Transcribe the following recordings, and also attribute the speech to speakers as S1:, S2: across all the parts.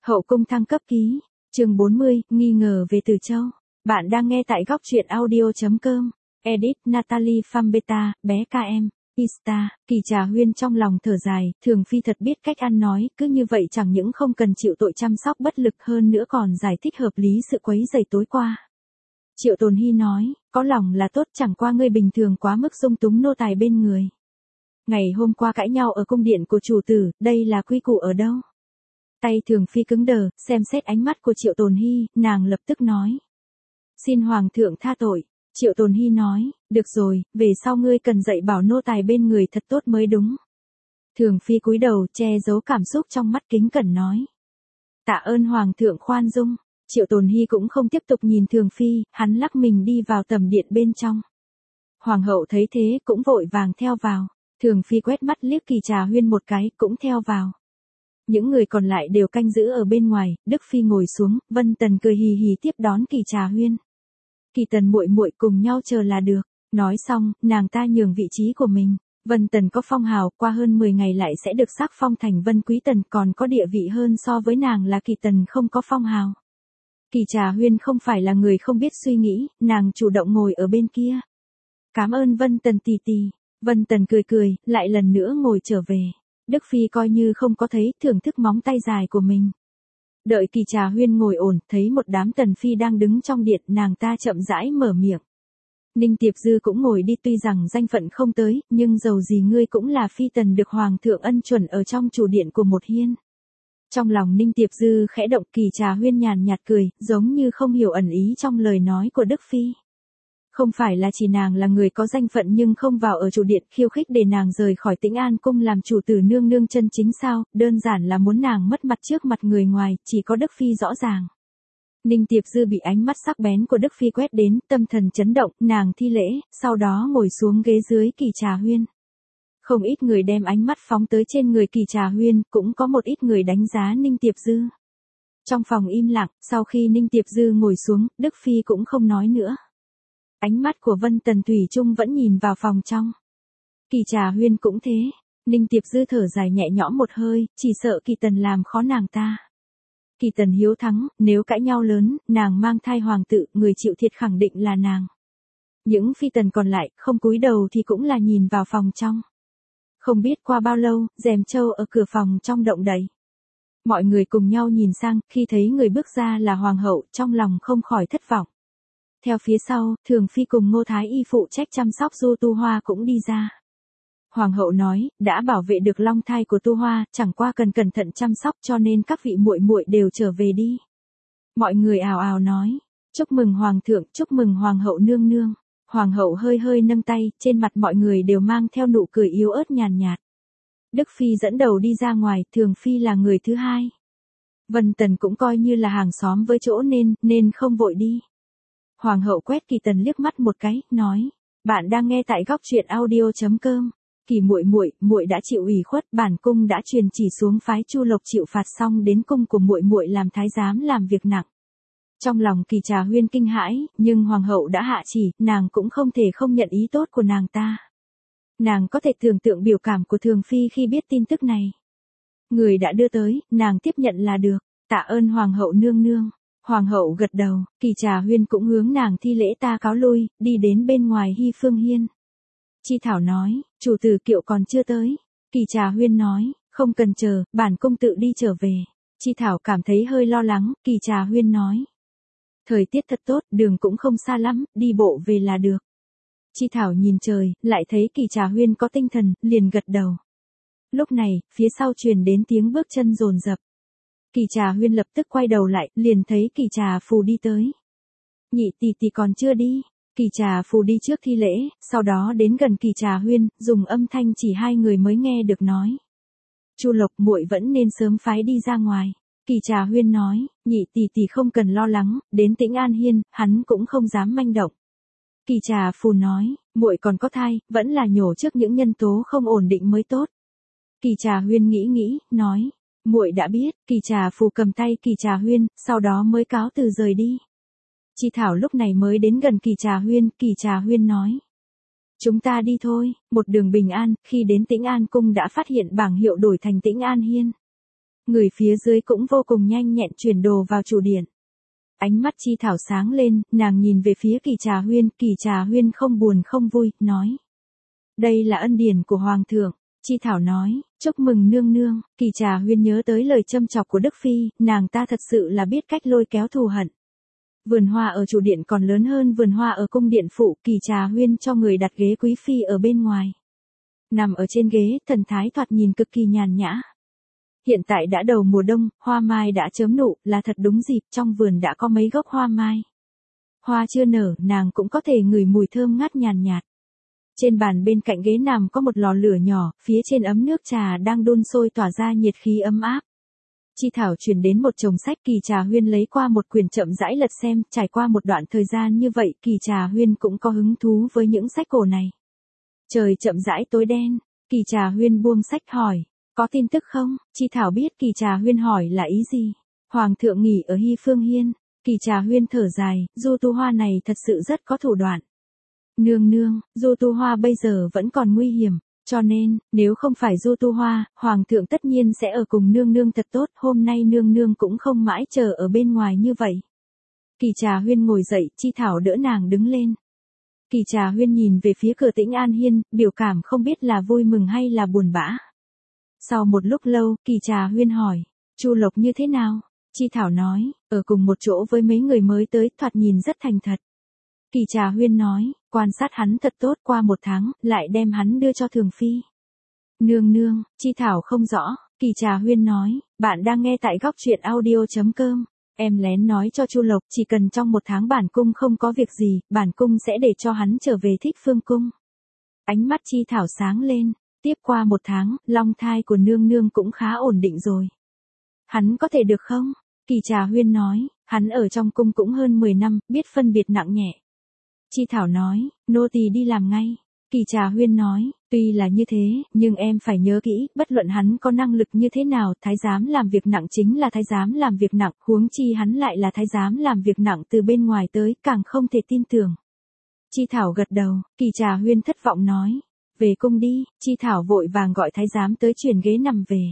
S1: Hậu cung thăng cấp ký, chương 40, nghi ngờ về Từ Châu. Bạn đang nghe tại góc truyện audio.com. Edit Natalie Fambetta, bé KM, Insta. Kỳ Trà Huyên trong lòng thở dài, Thường Phi thật biết cách ăn nói, cứ như vậy chẳng những không cần chịu tội chăm sóc bất lực hơn nữa còn giải thích hợp lý sự quấy rầy tối qua. Triệu Tồn Hy nói, có lòng là tốt, chẳng qua ngươi bình thường quá mức dung túng nô tài bên người. Ngày hôm qua cãi nhau ở cung điện của chủ tử, đây là quy củ ở đâu? Tay Thường Phi cứng đờ, xem xét ánh mắt của Triệu Tồn Hy, nàng lập tức nói. Xin Hoàng thượng tha tội. Triệu Tồn Hy nói, được rồi, về sau ngươi cần dạy bảo nô tài bên người thật tốt mới đúng. Thường Phi cúi đầu che giấu cảm xúc trong mắt kính cẩn nói. Tạ ơn Hoàng thượng khoan dung. Triệu Tồn Hy cũng không tiếp tục nhìn Thường Phi, hắn lắc mình đi vào tầm điện bên trong. Hoàng hậu thấy thế cũng vội vàng theo vào. Thường Phi quét mắt liếc Kỳ Trà Huyên một cái, cũng theo vào. Những người còn lại đều canh giữ ở bên ngoài, Đức Phi ngồi xuống, Vân Tần cười hì hì tiếp đón Kỳ Trà Huyên. Kỳ Tần muội muội cùng nhau chờ là được. Nói xong, nàng ta nhường vị trí của mình. Vân Tần có phong hào, qua hơn 10 ngày lại sẽ được sắc phong thành Vân Quý Tần, còn có địa vị hơn so với nàng là Kỳ Tần không có phong hào. Kỳ Trà Huyên không phải là người không biết suy nghĩ, nàng chủ động ngồi ở bên kia. Cảm ơn Vân Tần tỷ tỷ. Vân Tần cười cười, lại lần nữa ngồi trở về. Đức Phi coi như không có thấy, thưởng thức móng tay dài của mình. Đợi Kỳ Trà Huyên ngồi ổn, thấy một đám Tần Phi đang đứng trong điện, nàng ta chậm rãi mở miệng. Ninh Tiệp Dư cũng ngồi đi, tuy rằng danh phận không tới, nhưng dầu gì ngươi cũng là phi tần được Hoàng thượng ân chuẩn ở trong chủ điện của một hiên. Trong lòng Ninh Tiệp Dư khẽ động, Kỳ Trà Huyên nhàn nhạt cười, giống như không hiểu ẩn ý trong lời nói của Đức Phi. Không phải là chỉ nàng là người có danh phận nhưng không vào ở chủ điện khiêu khích để nàng rời khỏi Tĩnh An cung làm chủ tử nương nương chân chính sao, đơn giản là muốn nàng mất mặt trước mặt người ngoài, chỉ có Đức Phi rõ ràng. Ninh Tiệp Dư bị ánh mắt sắc bén của Đức Phi quét đến, tâm thần chấn động, nàng thi lễ, sau đó ngồi xuống ghế dưới Kỳ Trà Huyên. Không ít người đem ánh mắt phóng tới trên người Kỳ Trà Huyên, cũng có một ít người đánh giá Ninh Tiệp Dư. Trong phòng im lặng, sau khi Ninh Tiệp Dư ngồi xuống, Đức Phi cũng không nói nữa. Ánh mắt của Vân Tần thủy chung vẫn nhìn vào phòng trong. Kỳ Trà Huyên cũng thế. Ninh Tiệp Dư thở dài nhẹ nhõm một hơi, chỉ sợ Kỳ Tần làm khó nàng ta. Kỳ Tần hiếu thắng, nếu cãi nhau lớn, nàng mang thai hoàng tự, người chịu thiệt khẳng định là nàng. Những phi tần còn lại, không cúi đầu thì cũng là nhìn vào phòng trong. Không biết qua bao lâu, rèm trâu ở cửa phòng trong động đậy. Mọi người cùng nhau nhìn sang, khi thấy người bước ra là hoàng hậu, trong lòng không khỏi thất vọng. Theo phía sau, Thường Phi cùng Ngô Thái Y phụ trách chăm sóc Du Tu Hoa cũng đi ra. Hoàng hậu nói, đã bảo vệ được long thai của Tu Hoa, chẳng qua cần cẩn thận chăm sóc cho nên các vị muội muội đều trở về đi. Mọi người ào ào nói, chúc mừng Hoàng thượng, chúc mừng Hoàng hậu nương nương. Hoàng hậu hơi hơi nâng tay, trên mặt mọi người đều mang theo nụ cười yếu ớt nhàn nhạt. Đức Phi dẫn đầu đi ra ngoài, Thường Phi là người thứ hai. Vân Tần cũng coi như là hàng xóm với chỗ nên không vội đi. Hoàng hậu quét Kỳ Tần liếc mắt một cái, nói, bạn đang nghe tại góc truyện audio.com. Kỳ muội muội đã chịu ủy khuất, bản cung đã truyền chỉ xuống phái Chu Lộc chịu phạt xong đến cung của muội muội làm thái giám làm việc nặng. Trong lòng Kỳ Trà Huyên kinh hãi, nhưng hoàng hậu đã hạ chỉ, nàng cũng không thể không nhận ý tốt của nàng ta. Nàng có thể tưởng tượng biểu cảm của Thường Phi khi biết tin tức này. Người đã đưa tới, nàng tiếp nhận là được, tạ ơn Hoàng hậu nương nương. Hoàng hậu gật đầu, Kỳ Trà Huyên cũng hướng nàng thi lễ ta cáo lui, đi đến bên ngoài Hy Phương Hiên. Chi Thảo nói, chủ tử Kiệu còn chưa tới. Kỳ Trà Huyên nói, không cần chờ, bản cung tự đi trở về. Chi Thảo cảm thấy hơi lo lắng, Kỳ Trà Huyên nói. Thời tiết thật tốt, đường cũng không xa lắm, đi bộ về là được. Chi Thảo nhìn trời, lại thấy Kỳ Trà Huyên có tinh thần, liền gật đầu. Lúc này, phía sau truyền đến tiếng bước chân dồn dập. Kỳ Trà Huyên lập tức quay đầu lại, liền thấy Kỳ Trà Phù đi tới. Nhị tỷ tỷ còn chưa đi. Kỳ Trà Phù đi trước thi lễ, sau đó đến gần Kỳ Trà Huyên, dùng âm thanh chỉ hai người mới nghe được nói. Chu Lộc muội vẫn nên sớm phái đi ra ngoài. Kỳ Trà Huyên nói, nhị tỷ tỷ không cần lo lắng, đến Tĩnh An Hiên, hắn cũng không dám manh động. Kỳ Trà Phù nói, muội còn có thai, vẫn là nhổ trước những nhân tố không ổn định mới tốt. Kỳ Trà Huyên nghĩ, nói. Muội đã biết. Kỳ Trà Phù cầm tay Kỳ Trà Huyên, sau đó mới cáo từ rời đi. Chi Thảo lúc này mới đến gần Kỳ Trà Huyên nói. Chúng ta đi thôi, một đường bình an, khi đến Tĩnh An cung đã phát hiện bảng hiệu đổi thành Tĩnh An Hiên. Người phía dưới cũng vô cùng nhanh nhẹn chuyển đồ vào chủ điện. Ánh mắt Chi Thảo sáng lên, nàng nhìn về phía Kỳ Trà Huyên không buồn không vui, nói. Đây là ân điển của Hoàng thượng. Chi Thảo nói, chúc mừng nương nương. Kỳ Trà Huyên nhớ tới lời châm chọc của Đức Phi, nàng ta thật sự là biết cách lôi kéo thù hận. Vườn hoa ở chủ điện còn lớn hơn vườn hoa ở cung điện phụ, Kỳ Trà Huyên cho người đặt ghế quý phi ở bên ngoài. Nằm ở trên ghế, thần thái thoạt nhìn cực kỳ nhàn nhã. Hiện tại đã đầu mùa đông, hoa mai đã chớm nụ, là thật đúng dịp, trong vườn đã có mấy gốc hoa mai. Hoa chưa nở, nàng cũng có thể ngửi mùi thơm ngát nhàn nhạt. Trên bàn bên cạnh ghế nằm có một lò lửa nhỏ, phía trên ấm nước trà đang đun sôi tỏa ra nhiệt khí ấm áp. Chi Thảo chuyển đến một chồng sách, Kỳ Trà Huyên lấy qua một quyển chậm rãi lật xem, trải qua một đoạn thời gian như vậy, Kỳ Trà Huyên cũng có hứng thú với những sách cổ này. Trời chậm rãi tối đen, Kỳ Trà Huyên buông sách hỏi, có tin tức không? Chi Thảo biết Kỳ Trà Huyên hỏi là ý gì. Hoàng thượng nghỉ ở Hy Phương Hiên. Kỳ Trà Huyên thở dài, Du Tu Hoa này thật sự rất có thủ đoạn. Nương nương, Du Tu Hoa bây giờ vẫn còn nguy hiểm, cho nên, nếu không phải Du Tu Hoa, Hoàng thượng tất nhiên sẽ ở cùng nương nương thật tốt, hôm nay nương nương cũng không mãi chờ ở bên ngoài như vậy. Kỳ Trà Huyên ngồi dậy, Chi Thảo đỡ nàng đứng lên. Kỳ Trà Huyên nhìn về phía cửa Tĩnh An Hiên, biểu cảm không biết là vui mừng hay là buồn bã. Sau một lúc lâu, Kỳ Trà Huyên hỏi, Chu Lộc như thế nào? Chi Thảo nói, ở cùng một chỗ với mấy người mới tới, thoạt nhìn rất thành thật. Kỳ Trà Huyên nói, quan sát hắn thật tốt, qua một tháng, lại đem hắn đưa cho Thường Phi. Nương nương, Chi Thảo không rõ, Kỳ Trà Huyên nói, bạn đang nghe tại góc truyện audio.com. Em lén nói cho Chu Lộc, chỉ cần trong một tháng bản cung không có việc gì, bản cung sẽ để cho hắn trở về Thích Phương Cung. Ánh mắt Chi Thảo sáng lên, tiếp qua một tháng, long thai của nương nương cũng khá ổn định rồi. Hắn có thể được không? Kỳ Trà Huyên nói, hắn ở trong cung cũng hơn 10 năm, biết phân biệt nặng nhẹ. Chi Thảo nói, nô tỳ đi làm ngay. Kỳ Trà Huyên nói, tuy là như thế, nhưng em phải nhớ kỹ, bất luận hắn có năng lực như thế nào, thái giám làm việc nặng chính là thái giám làm việc nặng, huống chi hắn lại là thái giám làm việc nặng từ bên ngoài tới, càng không thể tin tưởng. Chi Thảo gật đầu, Kỳ Trà Huyên thất vọng nói, về cung đi. Chi Thảo vội vàng gọi thái giám tới chuyển ghế nằm về.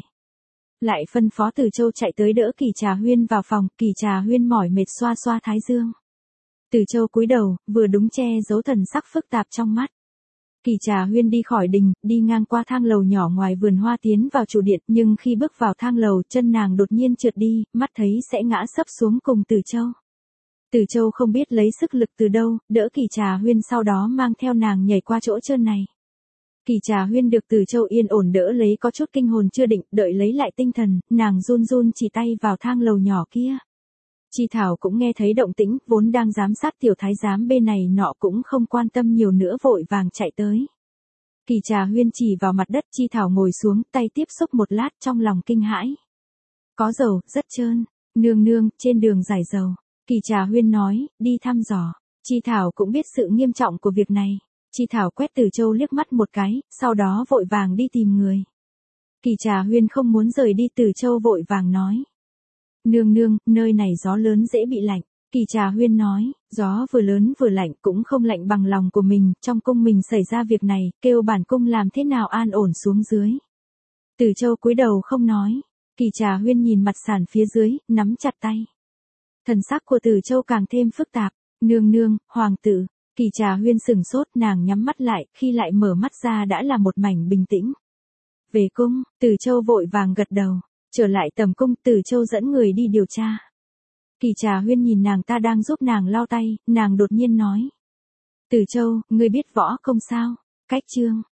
S1: Lại phân phó Từ Châu chạy tới đỡ Kỳ Trà Huyên vào phòng, Kỳ Trà Huyên mỏi mệt xoa xoa thái dương. Từ Châu cúi đầu, vừa đúng che giấu thần sắc phức tạp trong mắt. Kỳ Trà Huyên đi khỏi đình, đi ngang qua thang lầu nhỏ ngoài vườn hoa tiến vào chủ điện, nhưng khi bước vào thang lầu, chân nàng đột nhiên trượt đi, mắt thấy sẽ ngã sấp xuống cùng Từ Châu. Từ Châu không biết lấy sức lực từ đâu, đỡ Kỳ Trà Huyên sau đó mang theo nàng nhảy qua chỗ trơn này. Kỳ Trà Huyên được Từ Châu yên ổn đỡ lấy có chút kinh hồn chưa định, đợi lấy lại tinh thần, nàng run run chỉ tay vào thang lầu nhỏ kia. Chi Thảo cũng nghe thấy động tĩnh, vốn đang giám sát tiểu thái giám bên này nọ cũng không quan tâm nhiều nữa vội vàng chạy tới. Kỳ Trà Huyên chỉ vào mặt đất, Chi Thảo ngồi xuống, tay tiếp xúc một lát trong lòng kinh hãi. Có dầu, rất trơn. Nương nương, trên đường giải dầu. Kỳ Trà Huyên nói, đi thăm dò. Chi Thảo cũng biết sự nghiêm trọng của việc này. Chi Thảo quét Từ Châu liếc mắt một cái, sau đó vội vàng đi tìm người. Kỳ Trà Huyên không muốn rời đi, Từ Châu vội vàng nói. Nương nương, nơi này gió lớn dễ bị lạnh. Kỳ Trà Huyên nói, gió vừa lớn vừa lạnh cũng không lạnh bằng lòng của mình, trong cung mình xảy ra việc này, kêu bản cung làm thế nào an ổn xuống dưới. Từ Châu cúi đầu không nói. Kỳ Trà Huyên nhìn mặt sàn phía dưới, nắm chặt tay. Thần sắc của Từ Châu càng thêm phức tạp. Nương nương, hoàng tử. Kỳ Trà Huyên sừng sốt, nàng nhắm mắt lại, khi lại mở mắt ra đã là một mảnh bình tĩnh. Về cung, Từ Châu vội vàng gật đầu. Trở lại tầm cung, Từ Châu dẫn người đi điều tra. Kỳ Trà Huyên nhìn nàng ta đang giúp nàng lau tay, nàng đột nhiên nói. Từ Châu, ngươi biết võ công sao? Cách chương.